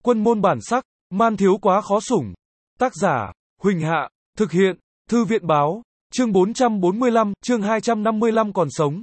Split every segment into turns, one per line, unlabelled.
Quân môn bản sắc, man thiếu quá khó sủng. Tác giả, Huỳnh Hạ, thực hiện, Thư viện báo, chương 445, chương 255 còn sống.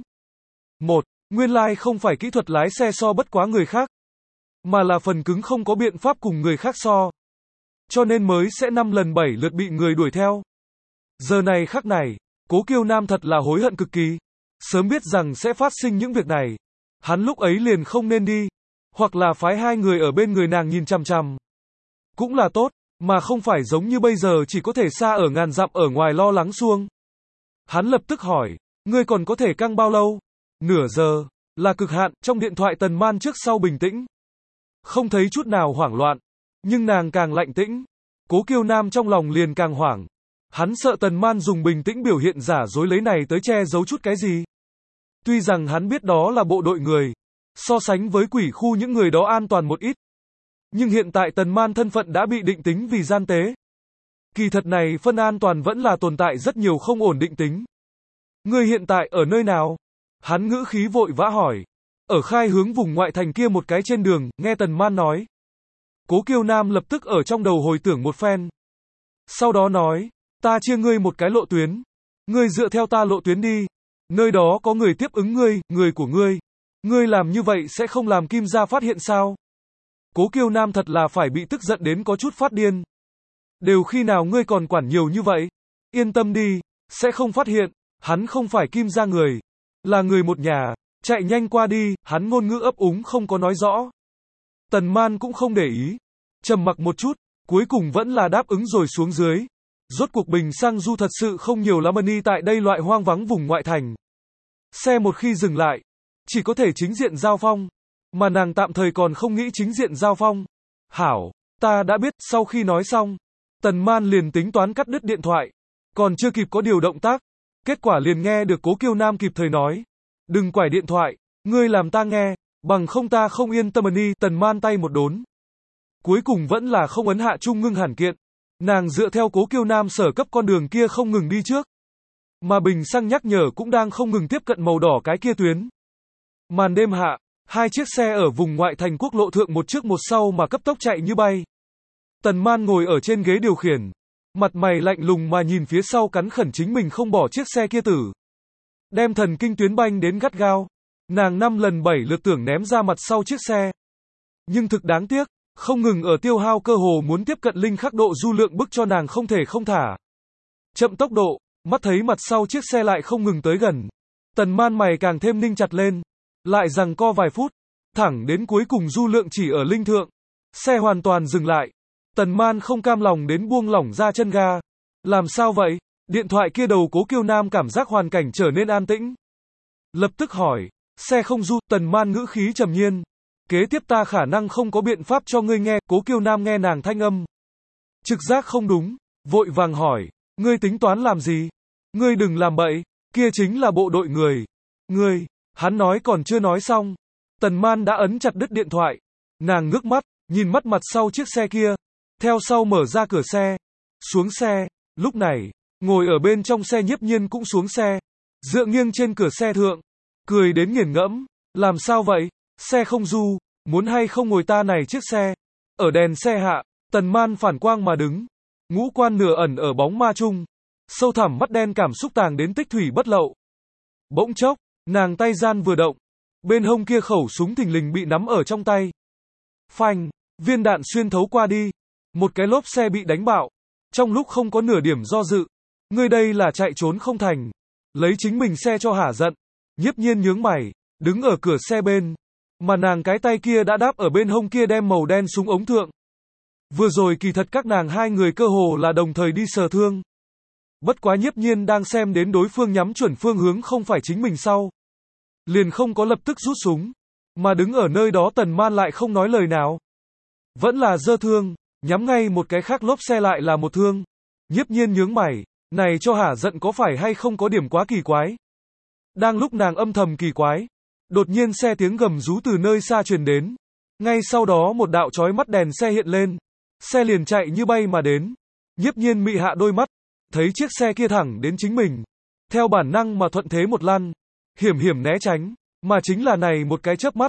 1. Nguyên lai không phải kỹ thuật lái xe so bất quá người khác, mà là phần cứng không có biện pháp cùng người khác so. Cho nên mới sẽ 5 lần 7 lượt bị người đuổi theo. Giờ này khắc này, Cố Kiêu Nam thật là hối hận cực kỳ. Sớm biết rằng sẽ phát sinh những việc này, hắn lúc ấy liền không nên đi, hoặc là phái hai người ở bên người nàng nhìn chằm chằm. Cũng là tốt, mà không phải giống như bây giờ chỉ có thể xa ở ngàn dặm ở ngoài lo lắng suông. Hắn lập tức hỏi, ngươi còn có thể căng bao lâu? Nửa giờ, là cực hạn. Trong điện thoại Tần Man trước sau bình tĩnh, không thấy chút nào hoảng loạn, nhưng nàng càng lạnh tĩnh. Cố Kiêu Nam trong lòng liền càng hoảng. Hắn sợ Tần Man dùng bình tĩnh biểu hiện giả dối lấy này tới che giấu chút cái gì. Tuy rằng hắn biết đó là bộ đội người, so sánh với quỷ khu những người đó an toàn một ít. Nhưng hiện tại Tần Man thân phận đã bị định tính vì gian tế. Kỳ thật này phân an toàn vẫn là tồn tại rất nhiều không ổn định tính. Ngươi hiện tại ở nơi nào? Hắn ngữ khí vội vã hỏi. Ở khai hướng vùng ngoại thành kia một cái trên đường, nghe Tần Man nói. Cố Kiêu Nam lập tức ở trong đầu hồi tưởng một phen. Sau đó nói, ta chia ngươi một cái lộ tuyến. Ngươi dựa theo ta lộ tuyến đi. Nơi đó có người tiếp ứng ngươi, người của ngươi. Ngươi làm như vậy sẽ không làm Kim gia phát hiện sao? Cố Kiêu Nam thật là phải bị tức giận đến có chút phát điên. Đều khi nào ngươi còn quản nhiều như vậy? Yên tâm đi, sẽ không phát hiện. Hắn không phải Kim gia người, là người một nhà. Chạy nhanh qua đi. Hắn ngôn ngữ ấp úng không có nói rõ. Tần Man cũng không để ý, trầm mặc một chút, cuối cùng vẫn là đáp ứng rồi xuống dưới. Rốt cuộc bình xăng du thật sự không nhiều lắm đi tại đây loại hoang vắng vùng ngoại thành. Xe một khi dừng lại, chỉ có thể chính diện giao phong, mà nàng tạm thời còn không nghĩ chính diện giao phong. Hảo, ta đã biết. Sau khi nói xong, Tần Man liền tính toán cắt đứt điện thoại, còn chưa kịp có điều động tác, kết quả liền nghe được Cố Kiêu Nam kịp thời nói, đừng quải điện thoại, ngươi làm ta nghe, bằng không ta không yên tâm đi. Tần Man tay một đốn, cuối cùng vẫn là không ấn hạ trung ngưng hẳn kiện. Nàng dựa theo Cố Kiêu Nam sở cấp con đường kia không ngừng đi trước, mà bình xăng nhắc nhở cũng đang không ngừng tiếp cận màu đỏ cái kia tuyến. Màn đêm hạ, hai chiếc xe ở vùng ngoại thành quốc lộ thượng một trước một sau mà cấp tốc chạy như bay. Tần Man ngồi ở trên ghế điều khiển, mặt mày lạnh lùng mà nhìn phía sau, cắn khẩn chính mình không bỏ chiếc xe kia tử. Đem thần kinh tuyến banh đến gắt gao. Nàng 5 lần 7 lượt tưởng ném ra mặt sau chiếc xe. Nhưng thực đáng tiếc, không ngừng ở tiêu hao cơ hồ muốn tiếp cận linh khắc độ du lượng bức cho nàng không thể không thả chậm tốc độ, mắt thấy mặt sau chiếc xe lại không ngừng tới gần. Tần Man mày càng thêm ninh chặt lên, lại giằng co vài phút, thẳng đến cuối cùng du lượng chỉ ở linh thượng. Xe hoàn toàn dừng lại. Tần Man không cam lòng đến buông lỏng ra chân ga. Làm sao vậy? Điện thoại kia đầu Cố Kiêu Nam cảm giác hoàn cảnh trở nên an tĩnh. Lập tức hỏi, xe không du. Tần Man ngữ khí trầm nhiên. Kế tiếp ta khả năng không có biện pháp cho ngươi nghe. Cố Kiêu Nam nghe nàng thanh âm, trực giác không đúng, vội vàng hỏi, ngươi tính toán làm gì? Ngươi đừng làm bậy, kia chính là bộ đội người. Ngươi, hắn nói còn chưa nói xong, Tần Man đã ấn chặt đứt điện thoại. Nàng ngước mắt, nhìn mắt mặt sau chiếc xe kia, theo sau mở ra cửa xe, xuống xe. Lúc này, ngồi ở bên trong xe Nhiếp Nhiên cũng xuống xe, dựa nghiêng trên cửa xe thượng, cười đến nghiền ngẫm, làm sao vậy? Xe không du, muốn hay không ngồi ta này chiếc xe? Ở đèn xe hạ, Tần Man phản quang mà đứng, ngũ quan nửa ẩn ở bóng ma chung, sâu thẳm mắt đen cảm xúc tàng đến tích thủy bất lậu. Bỗng chốc, nàng tay gian vừa động, bên hông kia khẩu súng thình lình bị nắm ở trong tay. Phanh, viên đạn xuyên thấu qua đi, một cái lốp xe bị đánh bạo. Trong lúc không có nửa điểm do dự, ngươi đây là chạy trốn không thành, lấy chính mình xe cho hả giận. Nhiếp Nhiên nhướng mày, đứng ở cửa xe bên, mà nàng cái tay kia đã đáp ở bên hông kia đem màu đen súng ống thượng. Vừa rồi kỳ thật các nàng hai người cơ hồ là đồng thời đi sờ thương. Bất quá Nhiếp Nhiên đang xem đến đối phương nhắm chuẩn phương hướng không phải chính mình sau, liền không có lập tức rút súng, mà đứng ở nơi đó. Tần Man lại không nói lời nào, vẫn là giơ thương, nhắm ngay một cái khác lốp xe lại là một thương. Nhiếp Nhiên nhướng mày, này cho hả giận có phải hay không có điểm quá kỳ quái. Đang lúc nàng âm thầm kỳ quái, đột nhiên xe tiếng gầm rú từ nơi xa truyền đến. Ngay sau đó một đạo chói mắt đèn xe hiện lên, xe liền chạy như bay mà đến. Nhiếp Nhiên mị hạ đôi mắt, thấy chiếc xe kia thẳng đến chính mình, theo bản năng mà thuận thế một lăn, hiểm hiểm né tránh, mà chính là này một cái chớp mắt,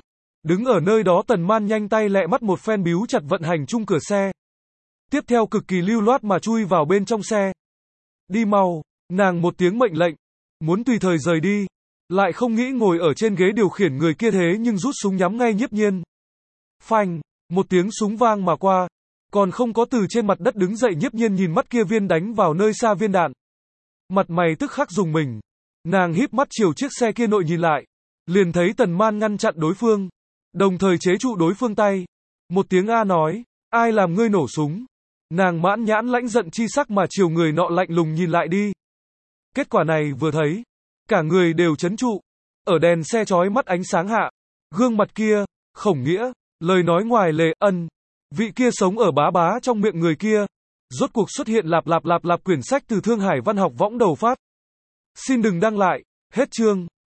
Đứng ở nơi đó Tần Man nhanh tay lẹ mắt một phen bíu chặt vận hành chung cửa xe. Tiếp theo cực kỳ lưu loát mà chui vào bên trong xe. Đi mau, nàng một tiếng mệnh lệnh, muốn tùy thời rời đi. Lại không nghĩ ngồi ở trên ghế điều khiển người kia thế nhưng rút súng nhắm ngay Nhiếp Nhiên. Phanh, một tiếng súng vang mà qua. Còn không có từ trên mặt đất đứng dậy Nhiếp Nhiên nhìn mắt kia viên đánh vào nơi xa viên đạn. Mặt mày tức khắc rùng mình. Nàng híp mắt chiều chiếc xe kia nội nhìn lại. Liền thấy Tần Man ngăn chặn đối phương. Đồng thời chế trụ đối phương tay. Một tiếng A nói, ai làm ngươi nổ súng? Nàng mãn nhãn lãnh giận chi sắc mà chiều người nọ lạnh lùng nhìn lại đi. Kết quả này vừa thấy, cả người đều chấn trụ. Ở đèn xe chói mắt ánh sáng hạ, gương mặt kia, Khổng Nghĩa, lời nói ngoài lề ân. Vị kia sống ở bá bá trong miệng người kia. Rốt cuộc xuất hiện lạp quyển sách từ Thương Hải văn học võng đầu phát. Xin đừng đăng lại, hết chương.